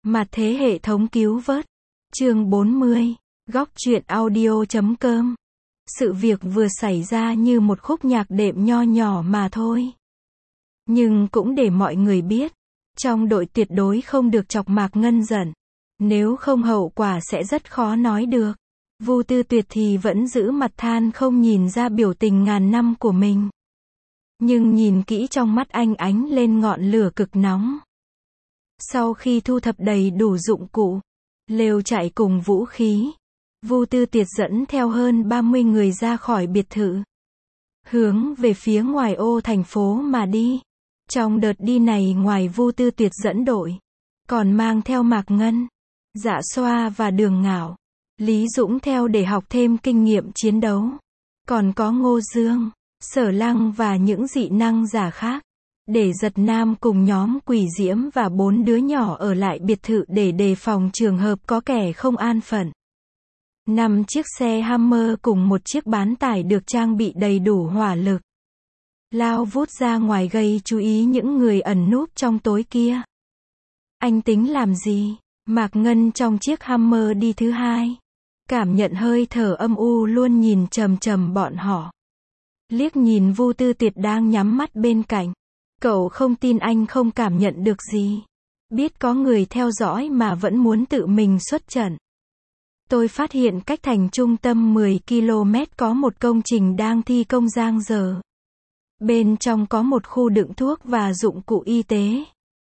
Mặt thế hệ thống cứu vớt. Chương 40. Góc truyện audio.com. Sự việc vừa xảy ra như một khúc nhạc đệm nho nhỏ mà thôi. Nhưng cũng để mọi người biết, trong đội tuyệt đối không được chọc Mạc Ngân giận. Nếu không hậu quả sẽ rất khó nói được. Vu Tư Tuyệt thì vẫn giữ mặt than không nhìn ra biểu tình ngàn năm của mình. Nhưng nhìn kỹ trong mắt anh ánh lên ngọn lửa cực nóng. Sau khi thu thập đầy đủ dụng cụ, lều trại cùng vũ khí, Vu Tư Tiệt dẫn theo hơn 30 người ra khỏi biệt thự, hướng về phía ngoài ô thành phố mà đi. Trong đợt đi này ngoài Vu Tư Tiệt dẫn đội, còn mang theo Mạc Ngân, Dạ Xoa và Đường Ngạo, Lý Dũng theo để học thêm kinh nghiệm chiến đấu. Còn có Ngô Dương, Sở Lăng và những dị năng giả khác. Để Giật Nam cùng nhóm Quỷ Diễm và 4 đứa nhỏ ở lại biệt thự để đề phòng trường hợp có kẻ không an phận. 5 chiếc xe Hammer cùng một chiếc bán tải được trang bị đầy đủ hỏa lực, lao vút ra ngoài gây chú ý những người ẩn núp trong tối kia. Anh tính làm gì? Mạc Ngân trong chiếc Hammer đi thứ hai, cảm nhận hơi thở âm u luôn nhìn chằm chằm bọn họ. Liếc nhìn Vu Tư Tiệt đang nhắm mắt bên cạnh. Cậu không tin anh không cảm nhận được gì. Biết có người theo dõi mà vẫn muốn tự mình xuất trận. Tôi phát hiện cách thành trung tâm 10 km có một công trình đang thi công giang dở. Bên trong có một khu đựng thuốc và dụng cụ y tế.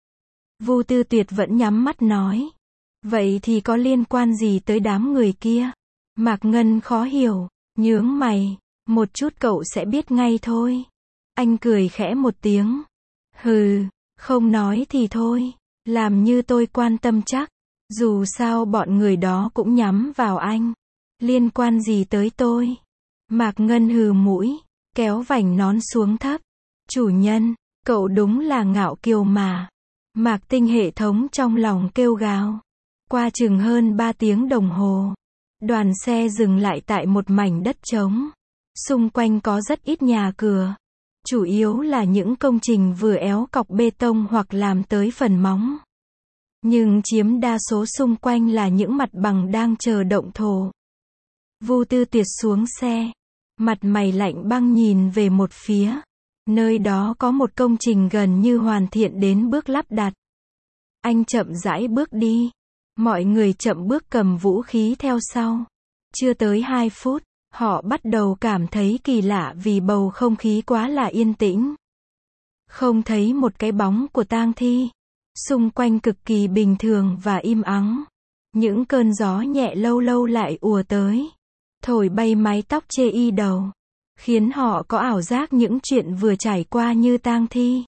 Vu Tư Tuyệt vẫn nhắm mắt nói. Vậy thì có liên quan gì tới đám người kia? Mạc Ngân khó hiểu, nhướng mày. Một chút cậu sẽ biết ngay thôi. Anh cười khẽ một tiếng. Hừ, không nói thì thôi, làm như tôi quan tâm chắc. Dù sao bọn người đó cũng nhắm vào anh. Liên quan gì tới tôi? Mạc Ngân hừ mũi, kéo vành nón xuống thấp. Chủ nhân, cậu đúng là ngạo kiều mà. Mạc Tinh hệ thống trong lòng kêu gào. Qua chừng hơn 3 tiếng đồng hồ, đoàn xe dừng lại tại một mảnh đất trống. Xung quanh có rất ít nhà cửa. Chủ yếu là những công trình vừa éo cọc bê tông hoặc làm tới phần móng. Nhưng chiếm đa số xung quanh là những mặt bằng đang chờ động thổ. Vu Tư Tiệt xuống xe, mặt mày lạnh băng nhìn về một phía. Nơi đó có một công trình gần như hoàn thiện đến bước lắp đặt. Anh chậm rãi bước đi. Mọi người chậm bước cầm vũ khí theo sau. Chưa tới 2 phút. Họ bắt đầu cảm thấy kỳ lạ vì bầu không khí quá là yên tĩnh. Không thấy một cái bóng của tang thi. Xung quanh cực kỳ bình thường và im ắng. Những cơn gió nhẹ lâu lâu lại ùa tới. Thổi bay mái tóc chê y đầu. Khiến họ có ảo giác những chuyện vừa trải qua như tang thi.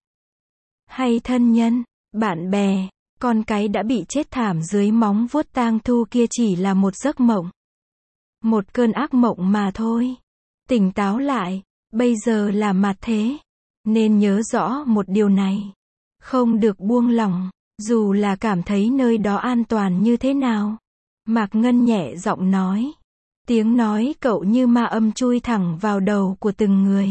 Hay thân nhân, bạn bè, con cái đã bị chết thảm dưới móng vuốt tang thu kia chỉ là một giấc mộng. Một cơn ác mộng mà thôi. Tỉnh táo lại, bây giờ là mặt thế. Nên nhớ rõ một điều này. Không được buông lỏng, dù là cảm thấy nơi đó an toàn như thế nào. Mạc Ngân nhẹ giọng nói. Tiếng nói cậu như ma âm chui thẳng vào đầu của từng người.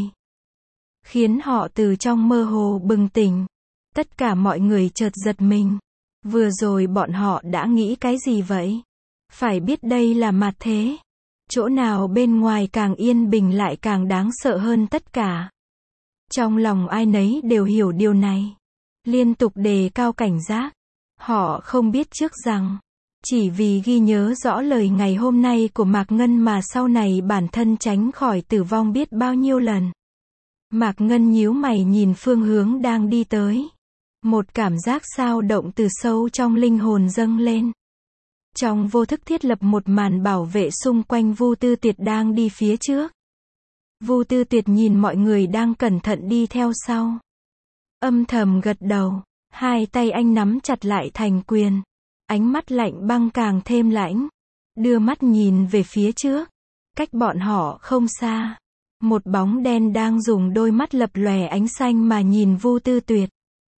Khiến họ từ trong mơ hồ bừng tỉnh. Tất cả mọi người chợt giật mình. Vừa rồi bọn họ đã nghĩ cái gì vậy? Phải biết đây là mặt thế. Chỗ nào bên ngoài càng yên bình lại càng đáng sợ hơn tất cả. Trong lòng ai nấy đều hiểu điều này. Liên tục đề cao cảnh giác. Họ không biết trước rằng, chỉ vì ghi nhớ rõ lời ngày hôm nay của Mạc Ngân mà sau này bản thân tránh khỏi tử vong biết bao nhiêu lần. Mạc Ngân nhíu mày nhìn phương hướng đang đi tới. Một cảm giác xao động từ sâu trong linh hồn dâng lên. Trong vô thức thiết lập một màn bảo vệ xung quanh Vu Tư Tuyệt đang đi phía trước. Vu Tư Tuyệt nhìn mọi người đang cẩn thận đi theo sau. Âm thầm gật đầu, hai tay anh nắm chặt lại thành quyền. Ánh mắt lạnh băng càng thêm lãnh. Đưa mắt nhìn về phía trước. Cách bọn họ không xa. Một bóng đen đang dùng đôi mắt lập lòe ánh xanh mà nhìn Vu Tư Tuyệt.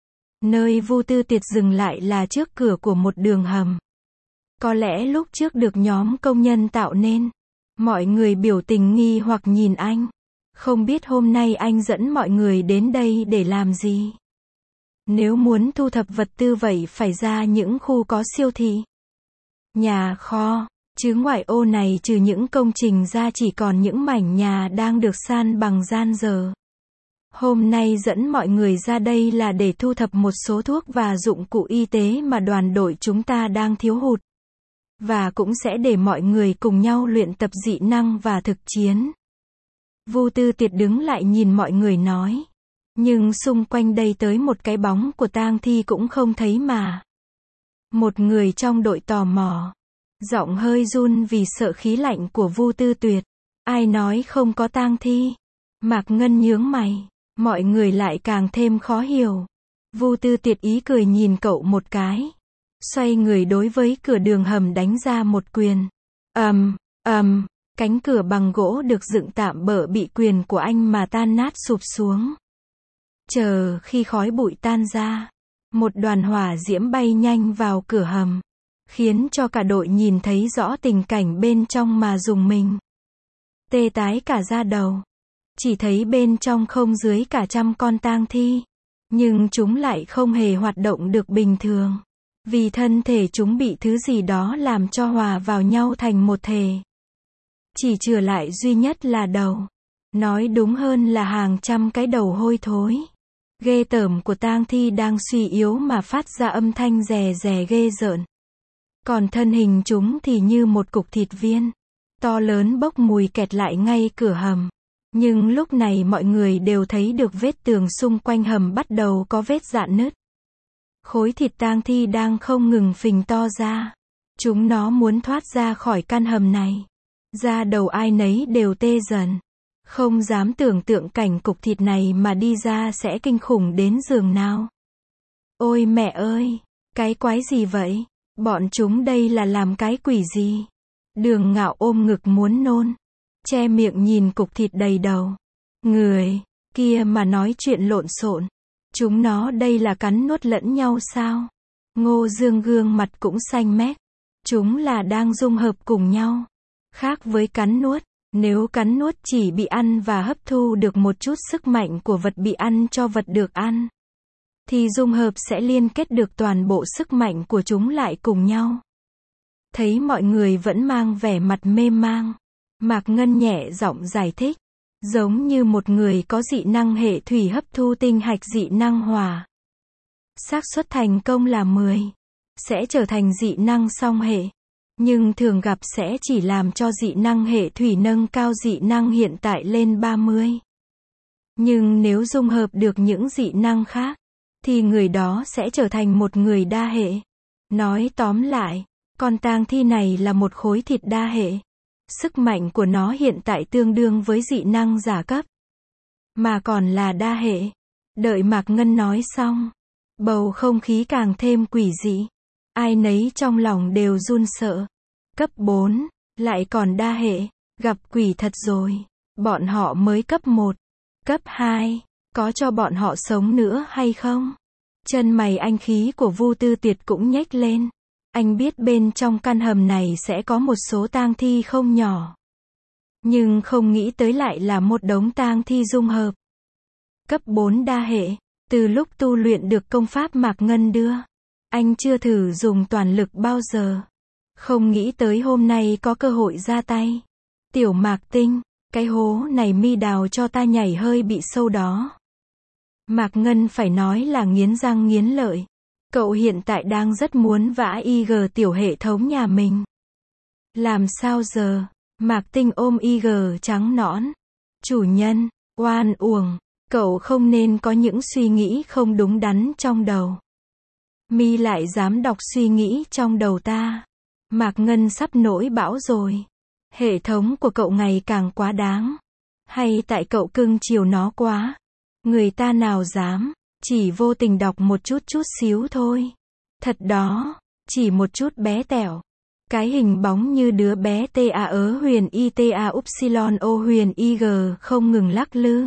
Nơi Vu Tư Tuyệt dừng lại là trước cửa của một đường hầm. Có lẽ lúc trước được nhóm công nhân tạo nên. Mọi người biểu tình nghi hoặc nhìn anh. Không biết hôm nay anh dẫn mọi người đến đây để làm gì. Nếu muốn thu thập vật tư vậy phải ra những khu có siêu thị, nhà kho, chứ ngoại ô này trừ những công trình ra chỉ còn những mảnh nhà đang được san bằng gian dở. Hôm nay dẫn mọi người ra đây là để thu thập một số thuốc và dụng cụ y tế mà đoàn đội chúng ta đang thiếu hụt. Và cũng sẽ để mọi người cùng nhau luyện tập dị năng và thực chiến. Vu Tư Tiệt đứng lại nhìn mọi người nói. Nhưng xung quanh đây tới một cái bóng của tang thi cũng không thấy mà. Một người trong đội tò mò. Giọng hơi run vì sợ khí lạnh của Vu Tư Tuyệt. Ai nói không có tang thi? Mạc Ngân nhướng mày. Mọi người lại càng thêm khó hiểu. Vu Tư Tiệt ý cười nhìn cậu một cái. Xoay người đối với cửa đường hầm đánh ra một quyền. Cánh cửa bằng gỗ được dựng tạm bợ bị quyền của anh mà tan nát sụp xuống. Chờ khi khói bụi tan ra, một đoàn hỏa diễm bay nhanh vào cửa hầm, khiến cho cả đội nhìn thấy rõ tình cảnh bên trong mà rùng mình. Tê tái cả da đầu. Chỉ thấy bên trong không dưới cả 100 con tang thi. Nhưng chúng lại không hề hoạt động được bình thường. Vì thân thể chúng bị thứ gì đó làm cho hòa vào nhau thành một thể. Chỉ chừa lại duy nhất là đầu. Nói đúng hơn là hàng trăm cái đầu hôi thối. Ghê tởm của tang thi đang suy yếu mà phát ra âm thanh rè rè ghê rợn. Còn thân hình chúng thì như một cục thịt viên. To lớn bốc mùi kẹt lại ngay cửa hầm. Nhưng lúc này mọi người đều thấy được vết tường xung quanh hầm bắt đầu có vết rạn nứt. Khối thịt tang thi đang không ngừng phình to ra. Chúng nó muốn thoát ra khỏi căn hầm này. Da đầu ai nấy đều tê dần. Không dám tưởng tượng cảnh cục thịt này mà đi ra sẽ kinh khủng đến giường nào. Ôi mẹ ơi, cái quái gì vậy? Bọn chúng đây là làm cái quỷ gì? Đường Ngạo ôm ngực muốn nôn. Che miệng nhìn cục thịt đầy đầu. Người kia mà nói chuyện lộn xộn. Chúng nó đây là cắn nuốt lẫn nhau sao? Ngô Dương gương mặt cũng xanh mét. Chúng là đang dung hợp cùng nhau. Khác với cắn nuốt. Nếu cắn nuốt chỉ bị ăn và hấp thu được một chút sức mạnh của vật bị ăn cho vật được ăn, thì dung hợp sẽ liên kết được toàn bộ sức mạnh của chúng lại cùng nhau. Thấy mọi người vẫn mang vẻ mặt mê mang, Mạc Ngân nhẹ giọng giải thích. Giống như một người có dị năng hệ thủy hấp thu tinh hạch dị năng hỏa. Xác suất thành công là 10. Sẽ trở thành dị năng song hệ. Nhưng thường gặp sẽ chỉ làm cho dị năng hệ thủy nâng cao dị năng hiện tại lên 30. Nhưng nếu dung hợp được những dị năng khác, thì người đó sẽ trở thành một người đa hệ. Nói tóm lại, con tang thi này là một khối thịt đa hệ. Sức mạnh của nó hiện tại tương đương với dị năng giả cấp. Mà còn là đa hệ. Đợi Mạc Ngân nói xong, bầu không khí càng thêm quỷ dị. Ai nấy trong lòng đều run sợ. Cấp 4, lại còn đa hệ, gặp quỷ thật rồi. Bọn họ mới cấp 1. Cấp 2, có cho bọn họ sống nữa hay không? Chân mày anh khí của Vu Tư Tiệt cũng nhếch lên. Anh biết bên trong căn hầm này sẽ có một số tang thi không nhỏ. Nhưng không nghĩ tới lại là một đống tang thi dung hợp. Cấp 4 đa hệ, từ lúc tu luyện được công pháp Mạc Ngân đưa, anh chưa thử dùng toàn lực bao giờ. Không nghĩ tới hôm nay có cơ hội ra tay. Tiểu Mạc Tinh, cái hố này mi đào cho ta nhảy hơi bị sâu đó. Mạc Ngân phải nói là nghiến răng nghiến lợi. Cậu hiện tại đang rất muốn vã IG tiểu hệ thống nhà mình. Làm sao giờ? Mạc Tinh ôm IG trắng nõn. Chủ nhân, oan uổng, cậu không nên có những suy nghĩ không đúng đắn trong đầu. Mi lại dám đọc suy nghĩ trong đầu ta. Mạc Ngân sắp nổi bão rồi. Hệ thống của cậu ngày càng quá đáng. Hay tại cậu cưng chiều nó quá? Người ta nào dám, chỉ vô tình đọc một chút xíu thôi. Thật đó, chỉ một chút bé tẹo. Cái hình bóng như đứa bé ta huyền ita upsilon o huyền ig không ngừng lắc lư.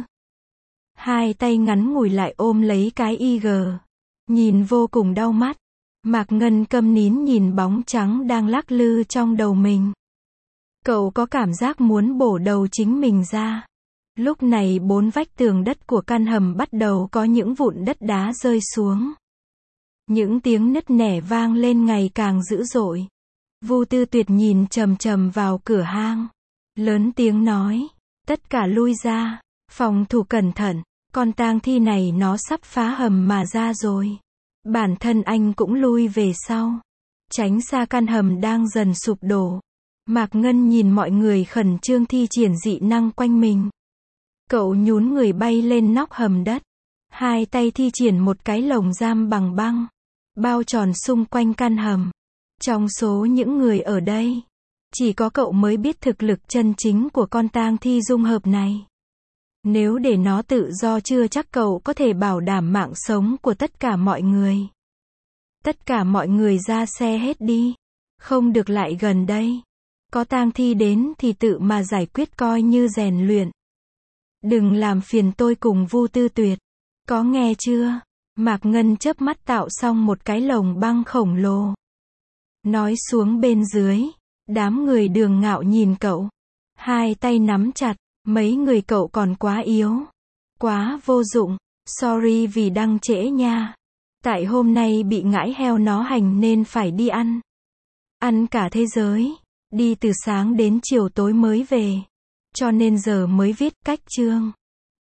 Hai tay ngắn ngủi lại ôm lấy cái IG. Nhìn vô cùng đau mắt. Mạc Ngân câm nín nhìn bóng trắng đang lắc lư trong đầu mình. Cậu có cảm giác muốn bổ đầu chính mình ra. Lúc này 4 vách tường đất của căn hầm bắt đầu có những vụn đất đá rơi xuống. Những tiếng nứt nẻ vang lên ngày càng dữ dội. Vu Tư Tuyệt nhìn chằm chằm vào cửa hang. Lớn tiếng nói. Tất cả lui ra. Phòng thủ cẩn thận. Con tang thi này nó sắp phá hầm mà ra rồi. Bản thân anh cũng lui về sau. Tránh xa căn hầm đang dần sụp đổ. Mạc Ngân nhìn mọi người khẩn trương thi triển dị năng quanh mình. Cậu nhún người bay lên nóc hầm đất. Hai tay thi triển một cái lồng giam bằng băng. Bao tròn xung quanh căn hầm. Trong số những người ở đây, chỉ có cậu mới biết thực lực chân chính của con tang thi dung hợp này. Nếu để nó tự do chưa chắc cậu có thể bảo đảm mạng sống của tất cả mọi người. Tất cả mọi người ra xe hết đi. Không được lại gần đây. Có tang thi đến thì tự mà giải quyết coi như rèn luyện. Đừng làm phiền tôi cùng Vu Tư Tuyệt. Có nghe chưa? Mạc Ngân chớp mắt tạo xong một cái lồng băng khổng lồ. Nói xuống bên dưới. Đám người Đường Ngạo nhìn cậu. Hai tay nắm chặt. Mấy người cậu còn quá yếu. Quá vô dụng. Sorry vì đăng trễ nha. Tại hôm nay bị ngãi heo nó hành nên phải đi ăn. Ăn cả thế giới. Đi từ sáng đến chiều tối mới về. Cho nên giờ mới viết cách chương.